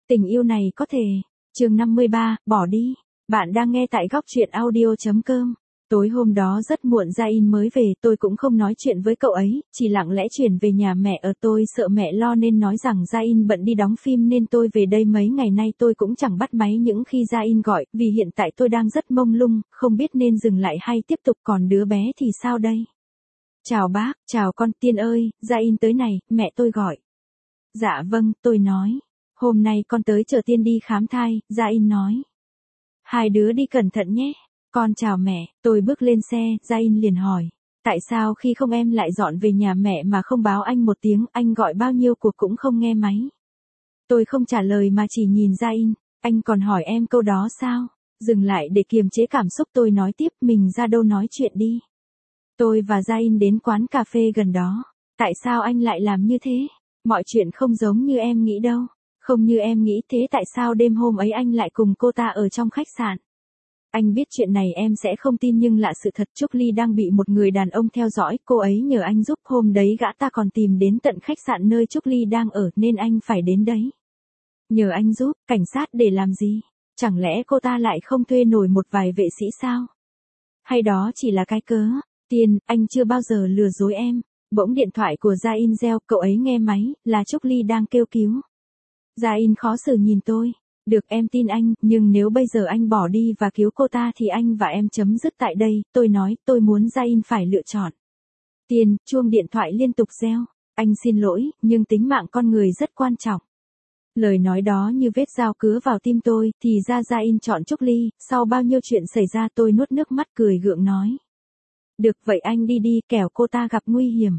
Tình yêu này có thể. Chương 53, bỏ đi. Bạn đang nghe tại góc truyện audio.com. Tối hôm đó rất muộn Jain mới về, tôi cũng không nói chuyện với cậu ấy, chỉ lặng lẽ chuyển về nhà mẹ ở. Tôi sợ mẹ lo nên nói rằng Jain bận đi đóng phim nên tôi về đây mấy ngày nay tôi cũng chẳng bắt máy những khi Jain gọi, vì hiện tại tôi đang rất mông lung, không biết nên dừng lại hay tiếp tục, còn đứa bé thì sao đây? Chào bác, chào con Tiên ơi, Jain tới này, mẹ tôi gọi. Dạ vâng, tôi nói. Hôm nay con tới chờ Tiên đi khám thai, Jain nói. Hai đứa đi cẩn thận nhé. Con chào mẹ, tôi bước lên xe, Jain liền hỏi. Tại sao khi không em lại dọn về nhà mẹ mà không báo anh một tiếng, anh gọi bao nhiêu cuộc cũng không nghe máy. Tôi không trả lời mà chỉ nhìn Jain, anh còn hỏi em câu đó sao? Dừng lại để kiềm chế cảm xúc tôi nói tiếp, mình ra đâu nói chuyện đi. Tôi và Jain đến quán cà phê gần đó. Tại sao anh lại làm như thế? Mọi chuyện không giống như em nghĩ đâu. Không như em nghĩ thế, tại sao đêm hôm ấy anh lại cùng cô ta ở trong khách sạn? Anh biết chuyện này em sẽ không tin nhưng là sự thật, Trúc Ly đang bị một người đàn ông theo dõi, cô ấy nhờ anh giúp, hôm đấy gã ta còn tìm đến tận khách sạn nơi Trúc Ly đang ở nên anh phải đến đấy. Nhờ anh giúp, cảnh sát để làm gì? Chẳng lẽ cô ta lại không thuê nổi một vài vệ sĩ sao? Hay đó chỉ là cái cớ? Tiên, anh chưa bao giờ lừa dối em. Bỗng điện thoại của Jain reo, cậu ấy nghe máy, là Trúc Ly đang kêu cứu. Jain khó xử nhìn tôi. Được, em tin anh, nhưng nếu bây giờ anh bỏ đi và cứu cô ta thì anh và em chấm dứt tại đây, tôi nói, tôi muốn Jain phải lựa chọn. Tiên, chuông điện thoại liên tục reo. Anh xin lỗi, nhưng tính mạng con người rất quan trọng. Lời nói đó như vết dao cứa vào tim tôi, thì ra Jain chọn Trúc Ly, sau bao nhiêu chuyện xảy ra tôi nuốt nước mắt cười gượng nói. Được vậy anh đi đi, kẻo cô ta gặp nguy hiểm.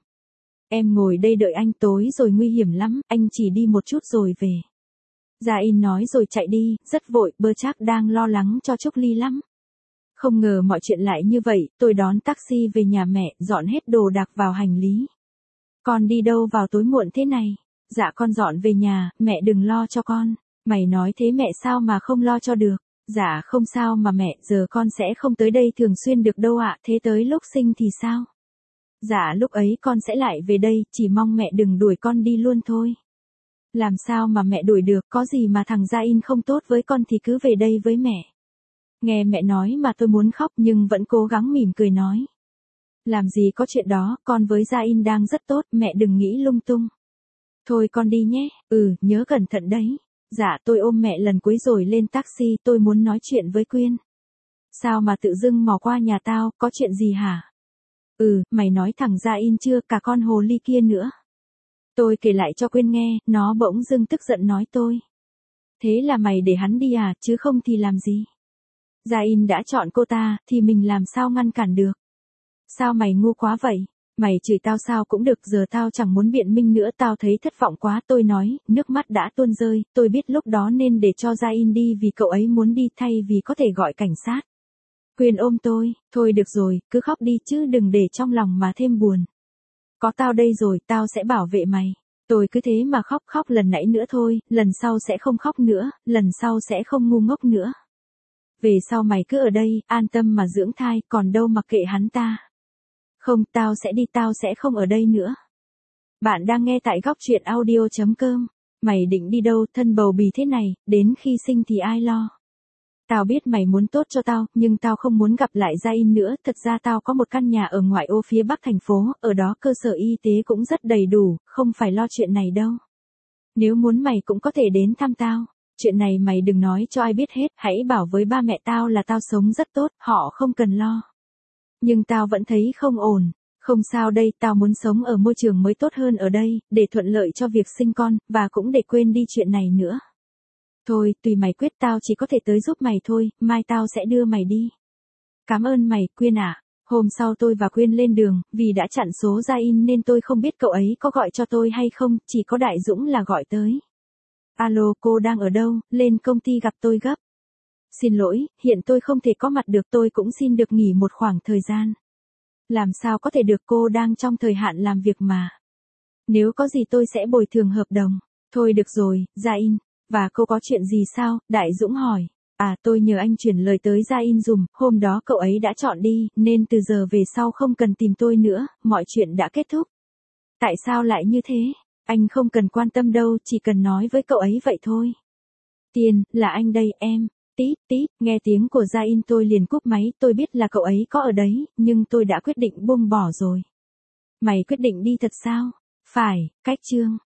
Em ngồi đây đợi anh, tối rồi nguy hiểm lắm, anh chỉ đi một chút rồi về. Jain nói rồi chạy đi, rất vội, Bertrand đang lo lắng cho Trúc Ly lắm. Không ngờ mọi chuyện lại như vậy, tôi đón taxi về nhà mẹ, dọn hết đồ đạc vào hành lý. Con đi đâu vào tối muộn thế này? Dạ con dọn về nhà, mẹ đừng lo cho con. Mày nói thế mẹ sao mà không lo cho được? Dạ không sao mà mẹ, giờ con sẽ không tới đây thường xuyên được đâu ạ, thế tới lúc sinh thì sao? Dạ lúc ấy con sẽ lại về đây, chỉ mong mẹ đừng đuổi con đi luôn thôi. Làm sao mà mẹ đuổi được, có gì mà thằng Jain không tốt với con thì cứ về đây với mẹ. Nghe mẹ nói mà tôi muốn khóc nhưng vẫn cố gắng mỉm cười nói. Làm gì có chuyện đó, con với Jain đang rất tốt, mẹ đừng nghĩ lung tung. Thôi con đi nhé, nhớ cẩn thận đấy. Dạ tôi ôm mẹ lần cuối rồi lên taxi, tôi muốn nói chuyện với Quyên. Sao mà tự dưng mò qua nhà tao, có chuyện gì hả? Mày nói thằng Jain chưa, cả con hồ ly kia nữa. Tôi kể lại cho Quyên nghe, nó bỗng dưng tức giận nói tôi. Thế là mày để hắn đi à, chứ không thì làm gì? Jain đã chọn cô ta, thì mình làm sao ngăn cản được? Sao mày ngu quá vậy? Mày chửi tao sao cũng được, giờ tao chẳng muốn biện minh nữa, tao thấy thất vọng quá, tôi nói, nước mắt đã tuôn rơi, tôi biết lúc đó nên để cho Jain đi vì cậu ấy muốn đi thay vì có thể gọi cảnh sát. Quyên ôm tôi, thôi được rồi, cứ khóc đi chứ đừng để trong lòng mà thêm buồn. Có tao đây rồi, tao sẽ bảo vệ mày. Tôi cứ thế mà khóc lần nãy nữa thôi, lần sau sẽ không khóc nữa, lần sau sẽ không ngu ngốc nữa. Về sau mày cứ ở đây, an tâm mà dưỡng thai, còn đâu mặc kệ hắn ta. Không, tao sẽ đi, tao sẽ không ở đây nữa. Bạn đang nghe tại góc truyện audio.com. Mày định đi đâu, thân bầu bì thế này, đến khi sinh thì ai lo? Tao biết mày muốn tốt cho tao, nhưng tao không muốn gặp lại Jain nữa, thật ra tao có một căn nhà ở ngoại ô phía bắc thành phố, ở đó cơ sở y tế cũng rất đầy đủ, không phải lo chuyện này đâu. Nếu muốn mày cũng có thể đến thăm tao, chuyện này mày đừng nói cho ai biết hết, hãy bảo với ba mẹ tao là tao sống rất tốt, họ không cần lo. Nhưng tao vẫn thấy không ổn, không sao đây, tao muốn sống ở môi trường mới tốt hơn ở đây, để thuận lợi cho việc sinh con, và cũng để quên đi chuyện này nữa. Thôi, tùy mày quyết, tao chỉ có thể tới giúp mày thôi, mai tao sẽ đưa mày đi. Cảm ơn mày, Quyên ạ. Hôm sau tôi và Quyên lên đường, vì đã chặn số Jain nên tôi không biết cậu ấy có gọi cho tôi hay không, chỉ có Đại Dũng là gọi tới. Alo, cô đang ở đâu, lên công ty gặp tôi gấp. Xin lỗi, hiện tôi không thể có mặt được, tôi cũng xin được nghỉ một khoảng thời gian. Làm sao có thể được, cô đang trong thời hạn làm việc mà. Nếu có gì tôi sẽ bồi thường hợp đồng. Thôi được rồi, Jain. Và cô có chuyện gì sao? Đại Dũng hỏi. À, tôi nhờ anh chuyển lời tới Jain dùm, hôm đó cậu ấy đã chọn đi, nên từ giờ về sau không cần tìm tôi nữa, mọi chuyện đã kết thúc. Tại sao lại như thế? Anh không cần quan tâm đâu, chỉ cần nói với cậu ấy vậy thôi. Tiên, là anh đây em. Tít tít, nghe tiếng của Gia In tôi liền cúp máy, tôi biết là cậu ấy có ở đấy, nhưng tôi đã quyết định buông bỏ rồi. Mày quyết định đi thật sao? Phải, cách chương.